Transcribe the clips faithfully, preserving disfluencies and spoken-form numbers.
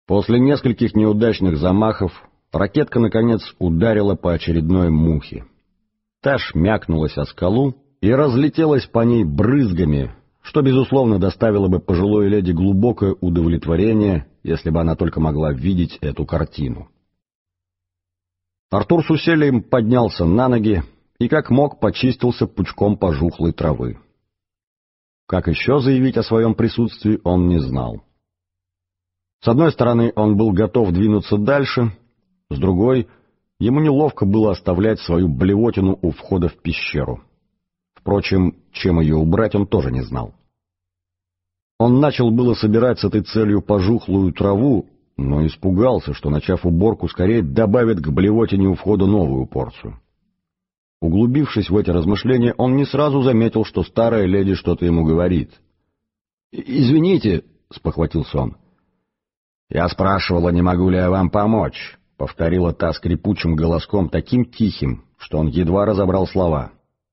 После нескольких неудачных замахов ракетка, наконец, ударила по очередной мухе. Та шмякнулась о скалу и разлетелась по ней брызгами, что, безусловно, доставило бы пожилой леди глубокое удовлетворение, если бы она только могла видеть эту картину. Артур с усилием поднялся на ноги и как мог почистился пучком пожухлой травы. Как еще заявить о своем присутствии, он не знал. С одной стороны, он был готов двинуться дальше, с другой, ему неловко было оставлять свою блевотину у входа в пещеру. Впрочем, чем ее убрать, он тоже не знал. Он начал было собирать с этой целью пожухлую траву, но испугался, что, начав уборку, скорее добавит к блевотине у входа новую порцию. Углубившись в эти размышления, он не сразу заметил, что старая леди что-то ему говорит. «Извините», — спохватился он. «Я спрашивала, не могу ли я вам помочь», — повторила та скрипучим голоском, таким тихим, что он едва разобрал слова.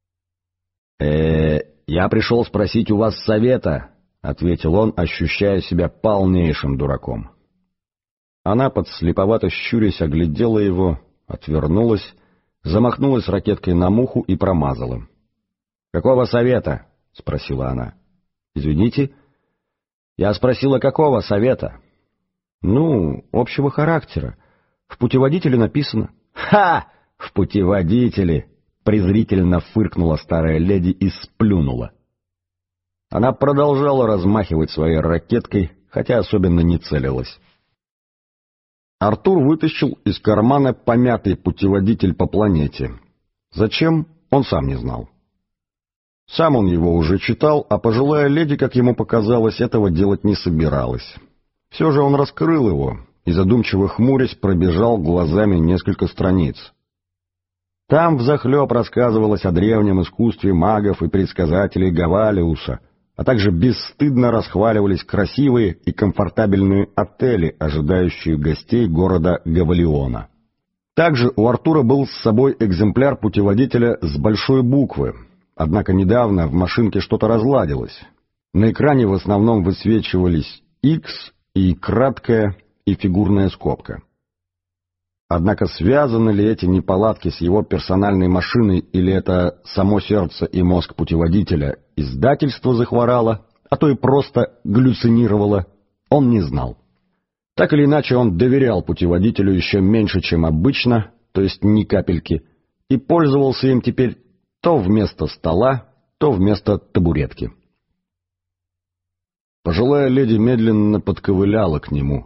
э я пришел спросить у вас совета», — ответил он, ощущая себя полнейшим дураком. Она, подслеповато щурясь, оглядела его, отвернулась, замахнулась ракеткой на муху и промазала. «Какого совета?» — спросила она. «Извините?» «Я спросила, какого совета?» «Ну, общего характера. В путеводителе написано». «Ха! В путеводителе!» — презрительно фыркнула старая леди и сплюнула. Она продолжала размахивать своей ракеткой, хотя особенно не целилась. Артур вытащил из кармана помятый путеводитель по планете. Зачем, он сам не знал. Сам он его уже читал, а пожилая леди, как ему показалось, этого делать не собиралась. Все же он раскрыл его и, задумчиво хмурясь, пробежал глазами несколько страниц. Там взахлеб рассказывалось о древнем искусстве магов и предсказателей Гавалиуса, а также бесстыдно расхваливались красивые и комфортабельные отели, ожидающие гостей города Гавалиона. Также у Артура был с собой экземпляр путеводителя с большой буквы, однако недавно в машинке что-то разладилось. На экране в основном высвечивались X и краткая, и фигурная скобка. Однако связаны ли эти неполадки с его персональной машиной, или это само сердце и мозг путеводителя, издательство захворало, а то и просто галлюцинировало, он не знал. Так или иначе, он доверял путеводителю еще меньше, чем обычно, то есть ни капельки, и пользовался им теперь то вместо стола, то вместо табуретки. Пожилая леди медленно подковыляла к нему.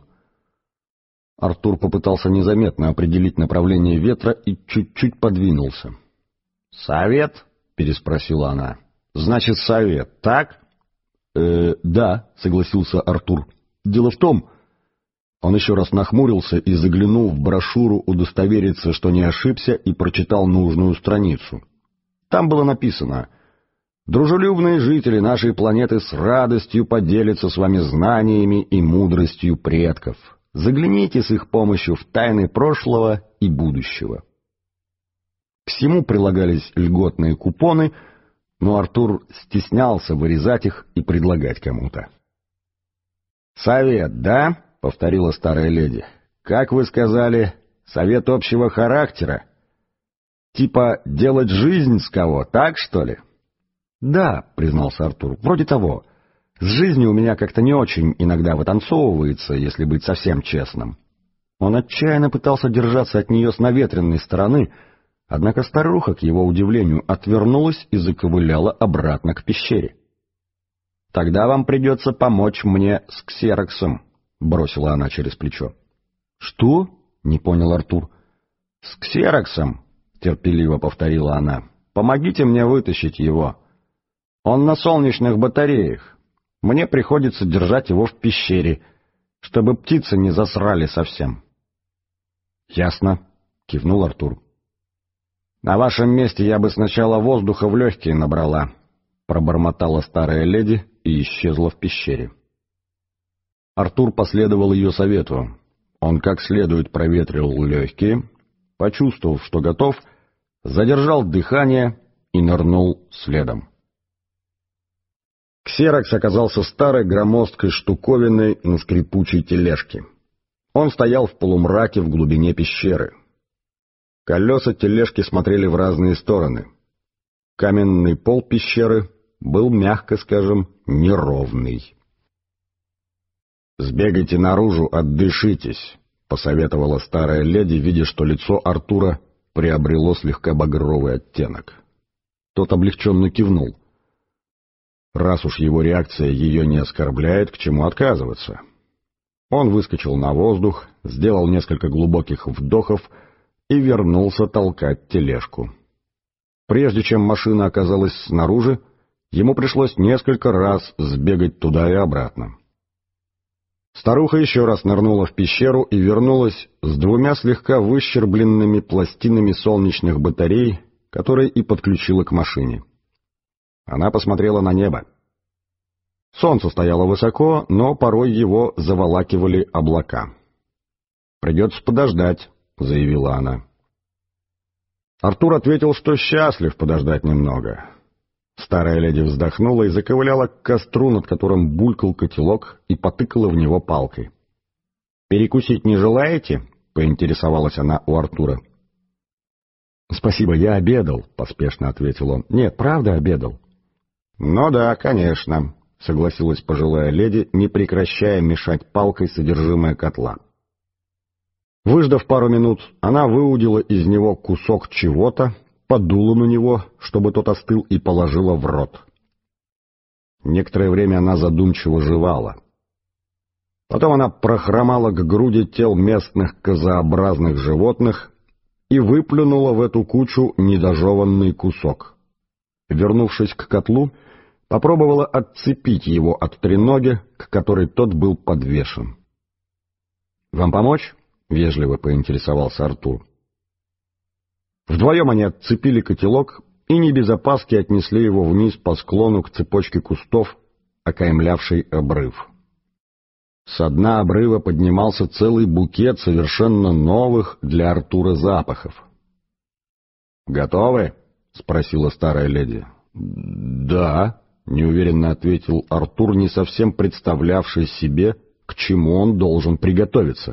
Артур попытался незаметно определить направление ветра и чуть-чуть подвинулся. «Совет?» — переспросила она. «Значит, совет, так?» «Э, да», — согласился Артур. «Дело в том...» Он еще раз нахмурился и заглянул в брошюру удостовериться, что не ошибся, и прочитал нужную страницу. Там было написано: «Дружелюбные жители нашей планеты с радостью поделятся с вами знаниями и мудростью предков. Загляните с их помощью в тайны прошлого и будущего». К всему прилагались льготные купоны, но Артур стеснялся вырезать их и предлагать кому-то. «Совет, да?» — повторила старая леди. «Как вы сказали, совет общего характера? Типа делать жизнь с кого, так что ли?» «Да», — признался Артур, — «вроде того. С жизнью у меня как-то не очень иногда вытанцовывается, если быть совсем честным». Он отчаянно пытался держаться от нее с наветренной стороны, однако старуха, к его удивлению, отвернулась и заковыляла обратно к пещере. «Тогда вам придется помочь мне с ксероксом», — бросила она через плечо. «Что?» — не понял Артур. «С ксероксом», — терпеливо повторила она. «Помогите мне вытащить его. Он на солнечных батареях. Мне приходится держать его в пещере, чтобы птицы не засрали совсем». «Ясно», — кивнул Артур. «На вашем месте я бы сначала воздуха в легкие набрала», — пробормотала старая леди и исчезла в пещере. Артур последовал ее совету. Он как следует проветрил легкие, почувствовав, что готов, задержал дыхание и нырнул следом. Ксерокс оказался старой громоздкой штуковиной на скрипучей тележке. Он стоял в полумраке в глубине пещеры. Колеса тележки смотрели в разные стороны. Каменный пол пещеры был, мягко скажем, неровный. «Сбегайте наружу, отдышитесь», — посоветовала старая леди, видя, что лицо Артура приобрело слегка багровый оттенок. Тот облегченно кивнул. Раз уж его реакция ее не оскорбляет, к чему отказываться? Он выскочил на воздух, сделал несколько глубоких вдохов и вернулся толкать тележку. Прежде чем машина оказалась снаружи, ему пришлось несколько раз сбегать туда и обратно. Старуха еще раз нырнула в пещеру и вернулась с двумя слегка выщербленными пластинами солнечных батарей, которые и подключила к машине. Она посмотрела на небо. Солнце стояло высоко, но порой его заволакивали облака. «Придется подождать», — заявила она. Артур ответил, что счастлив подождать немного. Старая леди вздохнула и заковыляла к костру, над которым булькал котелок, и потыкала в него палкой. «Перекусить не желаете?» — поинтересовалась она у Артура. «Спасибо, я обедал», — поспешно ответил он. «Нет, правда обедал». «Ну да, конечно», — согласилась пожилая леди, не прекращая мешать палкой содержимое котла. Выждав пару минут, она выудила из него кусок чего-то, подула на него, чтобы тот остыл, и положила в рот. Некоторое время она задумчиво жевала. Потом она прохромала к груди тел местных козообразных животных и выплюнула в эту кучу недожеванный кусок. Вернувшись к котлу, попробовала отцепить его от треноги, к которой тот был подвешен. «Вам помочь?» — вежливо поинтересовался Артур. Вдвоем они отцепили котелок и не без опаски отнесли его вниз по склону к цепочке кустов, окаймлявшей обрыв. Со дна обрыва поднимался целый букет совершенно новых для Артура запахов. «Готовы?» — спросила старая леди. «Да», — неуверенно ответил Артур, не совсем представлявший себе, к чему он должен приготовиться.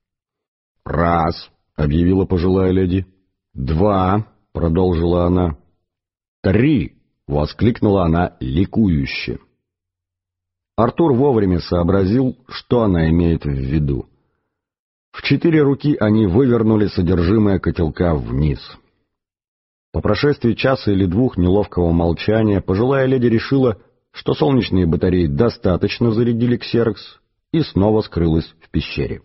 «Раз», — объявила пожилая леди. «Два», — продолжила она. «Три», — воскликнула она ликующе. Артур вовремя сообразил, что она имеет в виду. В четыре руки они вывернули содержимое котелка вниз. По прошествии часа или двух неловкого молчания пожилая леди решила, что солнечные батареи достаточно зарядили ксерокс, и снова скрылась в пещере.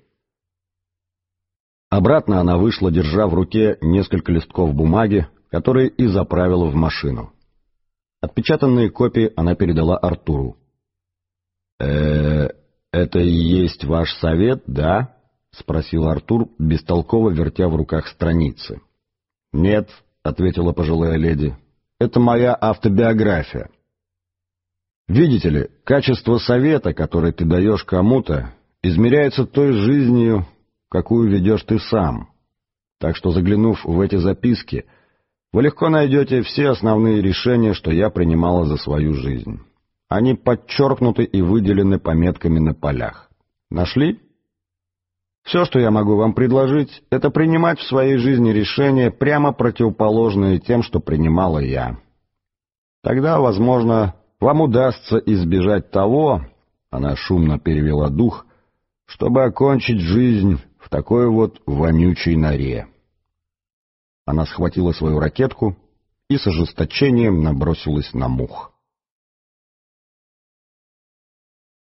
Обратно она вышла, держа в руке несколько листков бумаги, которые и заправила в машину. Отпечатанные копии она передала Артуру. «Э-э, это и есть ваш совет, да?» — спросил Артур, бестолково вертя в руках страницы. «Нет», — ответила пожилая леди, — «это моя автобиография. Видите ли, качество совета, который ты даешь кому-то, измеряется той жизнью, какую ведешь ты сам. Так что, заглянув в эти записки, вы легко найдете все основные решения, что я принимала за свою жизнь. Они подчеркнуты и выделены пометками на полях. Нашли? Все, что я могу вам предложить, это принимать в своей жизни решения, прямо противоположные тем, что принимала я. Тогда, возможно, вам удастся избежать того, она шумно перевела дух, чтобы окончить жизнь в такой вот вонючей норе. Она схватила свою ракетку и с ожесточением набросилась на мух.